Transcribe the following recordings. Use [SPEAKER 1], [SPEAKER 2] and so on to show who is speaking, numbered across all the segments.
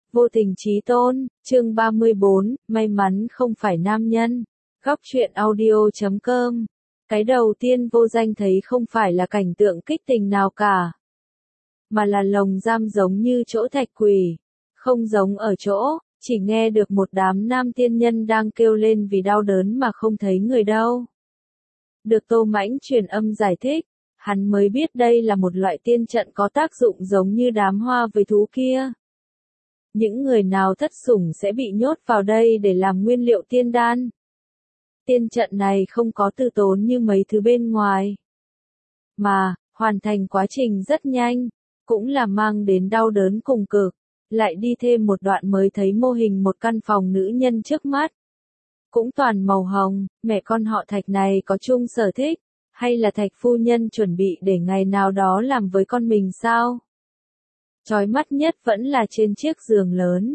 [SPEAKER 1] Vô tình chí tôn, chương 34, may mắn không phải nam nhân. Góc truyện audio.com. Cái đầu tiên Vô Danh thấy không phải là cảnh tượng kích tình nào cả, mà là lồng giam giống như chỗ thạch quỷ. Không giống ở chỗ, chỉ nghe được một đám nam tiên nhân đang kêu lên vì đau đớn mà không thấy người đâu. Được Tô Mãnh truyền âm giải thích, hắn mới biết đây là một loại tiên trận có tác dụng giống như đám hoa với thú kia. Những người nào thất sủng sẽ bị nhốt vào đây để làm nguyên liệu tiên đan. Tiên trận này không có tư tốn như mấy thứ bên ngoài, mà hoàn thành quá trình rất nhanh, cũng là mang đến đau đớn cùng cực. Lại đi thêm một đoạn mới thấy mô hình một căn phòng nữ nhân trước mắt, cũng toàn màu hồng. Mẹ con họ Thạch này có chung sở thích, hay là Thạch phu nhân chuẩn bị để ngày nào đó làm với con mình sao? Chói mắt nhất vẫn là trên chiếc giường lớn,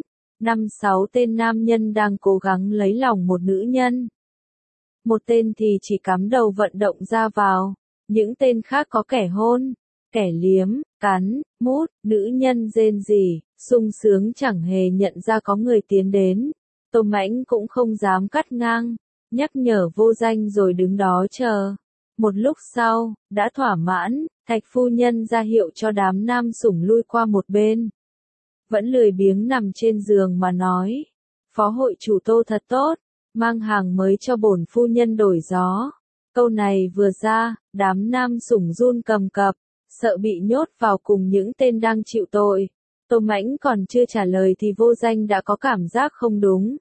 [SPEAKER 1] 5-6 tên nam nhân đang cố gắng lấy lòng một nữ nhân. Một tên thì chỉ cắm đầu vận động ra vào, những tên khác có kẻ hôn, kẻ liếm, cắn, mút, nữ nhân rên rỉ, sung sướng chẳng hề nhận ra có người tiến đến. Tô Mãnh cũng không dám cắt ngang, nhắc nhở Vô Danh rồi đứng đó chờ. Một lúc sau, đã thỏa mãn, Thạch phu nhân ra hiệu cho đám nam sủng lui qua một bên. Vẫn lười biếng nằm trên giường mà nói, phó hội chủ Tô thật tốt, mang hàng mới cho bổn phu nhân đổi gió. Câu này vừa ra, đám nam sủng run cầm cập, sợ bị nhốt vào cùng những tên đang chịu tội. Tô Mãnh còn chưa trả lời thì Vô Danh đã có cảm giác không đúng.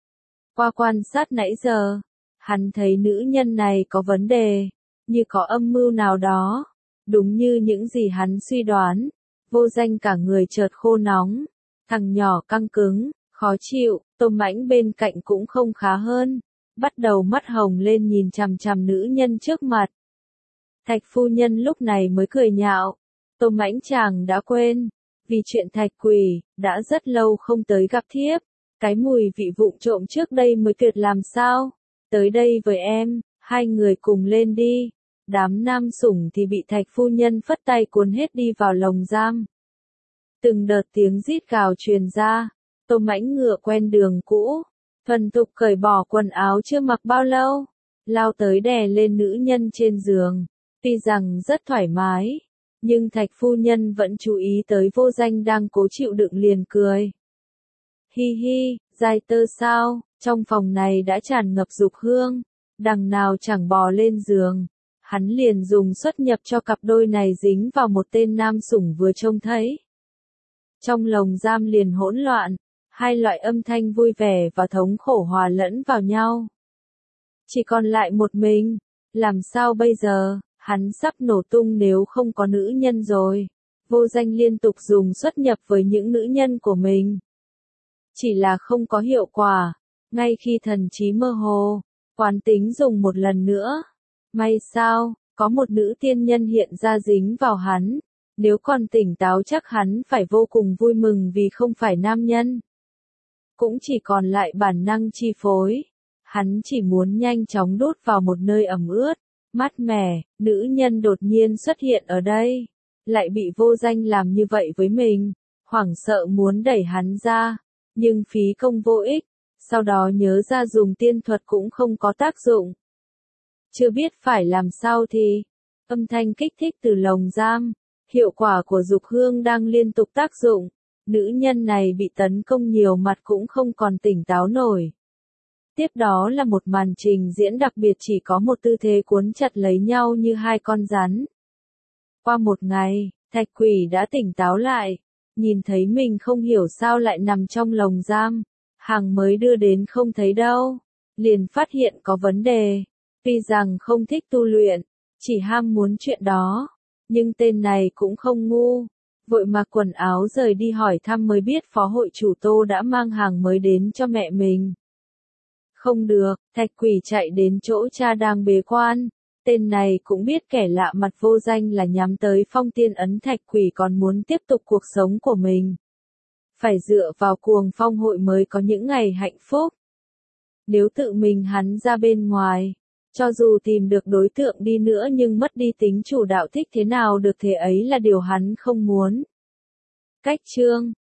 [SPEAKER 1] Qua quan sát nãy giờ, hắn thấy nữ nhân này có vấn đề, như có âm mưu nào đó. Đúng như những gì hắn suy đoán, Vô Danh cả người chợt khô nóng, thằng nhỏ căng cứng, khó chịu. Tô Mãnh bên cạnh cũng không khá hơn, bắt đầu mắt hồng lên nhìn chằm chằm nữ nhân trước mặt. Thạch phu nhân lúc này mới cười nhạo, Tô Mãnh chàng đã quên, vì chuyện Thạch quỷ, đã rất lâu không tới gặp thiếp, cái mùi vị vụng trộm trước đây mới tuyệt làm sao, tới đây với em, hai người cùng lên đi. Đám nam sủng thì bị Thạch phu nhân phất tay cuốn hết đi vào lồng giam. Từng đợt tiếng rít gào truyền ra, Tô Mãnh ngựa quen đường cũ, thuần thục cởi bỏ quần áo chưa mặc bao lâu, lao tới đè lên nữ nhân trên giường. Tuy rằng rất thoải mái, nhưng Thạch phu nhân vẫn chú ý tới Vô Danh đang cố chịu đựng liền cười. Hi hi, giai tơ sao, trong phòng này đã tràn ngập dục hương, đằng nào chẳng bò lên giường. Hắn liền dùng xuất nhập cho cặp đôi này dính vào một tên nam sủng vừa trông thấy. Trong lồng giam liền hỗn loạn, hai loại âm thanh vui vẻ và thống khổ hòa lẫn vào nhau. Chỉ còn lại một mình, làm sao bây giờ, hắn sắp nổ tung nếu không có nữ nhân rồi. Vô Danh liên tục dùng xuất nhập với những nữ nhân của mình. Chỉ là không có hiệu quả, ngay khi thần trí mơ hồ, quán tính dùng một lần nữa. May sao, có một nữ tiên nhân hiện ra dính vào hắn, nếu còn tỉnh táo chắc hắn phải vô cùng vui mừng vì không phải nam nhân. Cũng chỉ còn lại bản năng chi phối, hắn chỉ muốn nhanh chóng đút vào một nơi ẩm ướt, mát mẻ. Nữ nhân đột nhiên xuất hiện ở đây, lại bị Vô Danh làm như vậy với mình, hoảng sợ muốn đẩy hắn ra, nhưng phí công vô ích, sau đó nhớ ra dùng tiên thuật cũng không có tác dụng. Chưa biết phải làm sao thì, âm thanh kích thích từ lồng giam, hiệu quả của dục hương đang liên tục tác dụng, nữ nhân này bị tấn công nhiều mặt cũng không còn tỉnh táo nổi. Tiếp đó là một màn trình diễn đặc biệt chỉ có một tư thế cuốn chặt lấy nhau như hai con rắn. Qua một ngày, Thạch quỷ đã tỉnh táo lại, nhìn thấy mình không hiểu sao lại nằm trong lồng giam, hàng mới đưa đến không thấy đâu, liền phát hiện có vấn đề. Tuy rằng không thích tu luyện, chỉ ham muốn chuyện đó, nhưng tên này cũng không ngu, vội mặc quần áo rời đi hỏi thăm mới biết phó hội chủ Tô đã mang hàng mới đến cho mẹ mình. Không được, Thạch quỷ chạy đến chỗ cha đang bế quan, tên này cũng biết kẻ lạ mặt Vô Danh là nhắm tới phong tiên ấn. Thạch quỷ còn muốn tiếp tục cuộc sống của mình, phải dựa vào cuồng phong hội mới có những ngày hạnh phúc. Nếu tự mình hắn ra bên ngoài, cho dù tìm được đối tượng đi nữa nhưng mất đi tính chủ đạo thích thế nào được, thế ấy là điều hắn không muốn. Cách chương